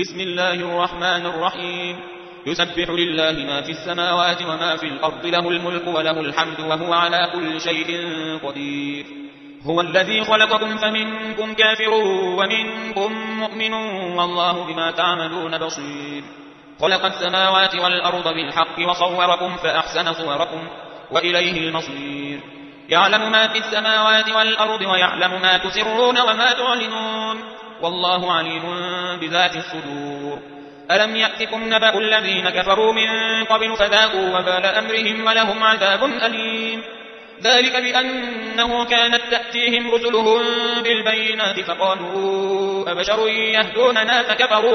بسم الله الرحمن الرحيم يسبح لله ما في السماوات وما في الأرض له الملك وله الحمد وهو على كل شيء قدير هو الذي خلقكم فمنكم كافر ومنكم مؤمن والله بما تعملون بصير خلق السماوات والأرض بالحق وصوركم فأحسن صوركم وإليه المصير يعلم ما في السماوات والأرض ويعلم ما تسرون وما تعلنون والله عليم بذات الصدور ألم يأتكم نبأ الذين كفروا من قبل فذاقوا وبال أمرهم ولهم عذاب أليم ذلك بأنه كانت تأتيهم رسلهم بالبينات فقالوا أبشر يهدوننا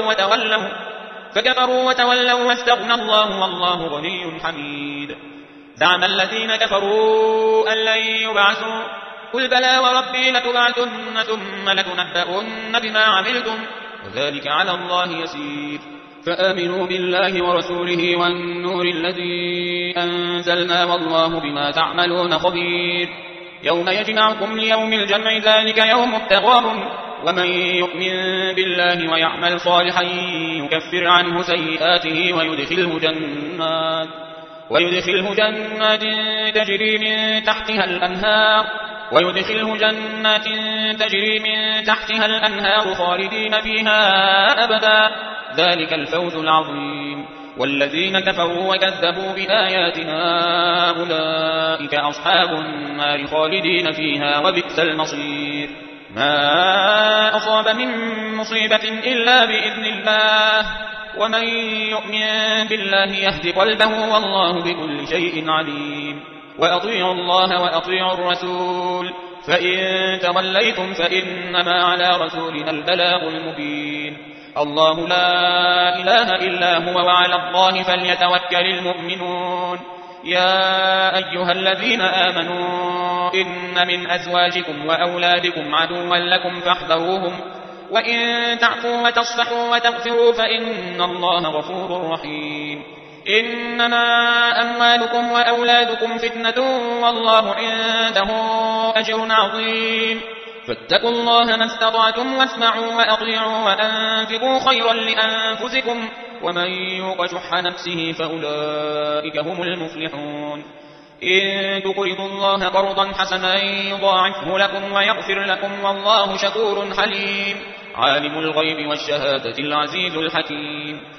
فكفروا وتولوا واستغنى الله والله غني حميد زعم الذين كفروا أن لن يبعثوا قل بلى وربي لتبعثن ثم لتنبؤن بما عملتم وذلك على الله يسير فآمنوا بالله ورسوله والنور الذي أنزلنا والله بما تعملون خبير يوم يجمعكم ليوم الجمع ذلك يوم التغابن ومن يؤمن بالله ويعمل صالحا يكفر عنه سيئاته ويدخله جنات تجري من تحتها الأنهار خالدين فيها أبدا ذلك الفوز العظيم والذين كفروا وكذبوا بآياتنا أولئك أصحاب النار خالدين فيها وبئس المصير ما أصاب من مصيبة إلا بإذن الله ومن يؤمن بالله يهد قلبه والله بكل شيء عليم وأطيعوا الله وأطيعوا الرسول فإن توليتم فإنما على رسولنا البلاغ المبين الله لا إله إلا هو وعلى الله فليتوكل المؤمنون يا أيها الذين آمنوا إن من أزواجكم وأولادكم عدوا لكم فاحذروهم وإن تعفوا وتصفحوا وتغفروا فإن الله غفور رحيم إنما أموالكم وأولادكم فتنة والله عنده أجر عظيم فاتقوا الله ما استطعتم واسمعوا وأطيعوا وأنفقوا خيرا لأنفسكم ومن يوق شح نفسه فأولئك هم المفلحون إن تقرضوا الله قرضا حسنا يضاعفه لكم ويغفر لكم والله شكور حليم عالم الغيب والشهادة العزيز الحكيم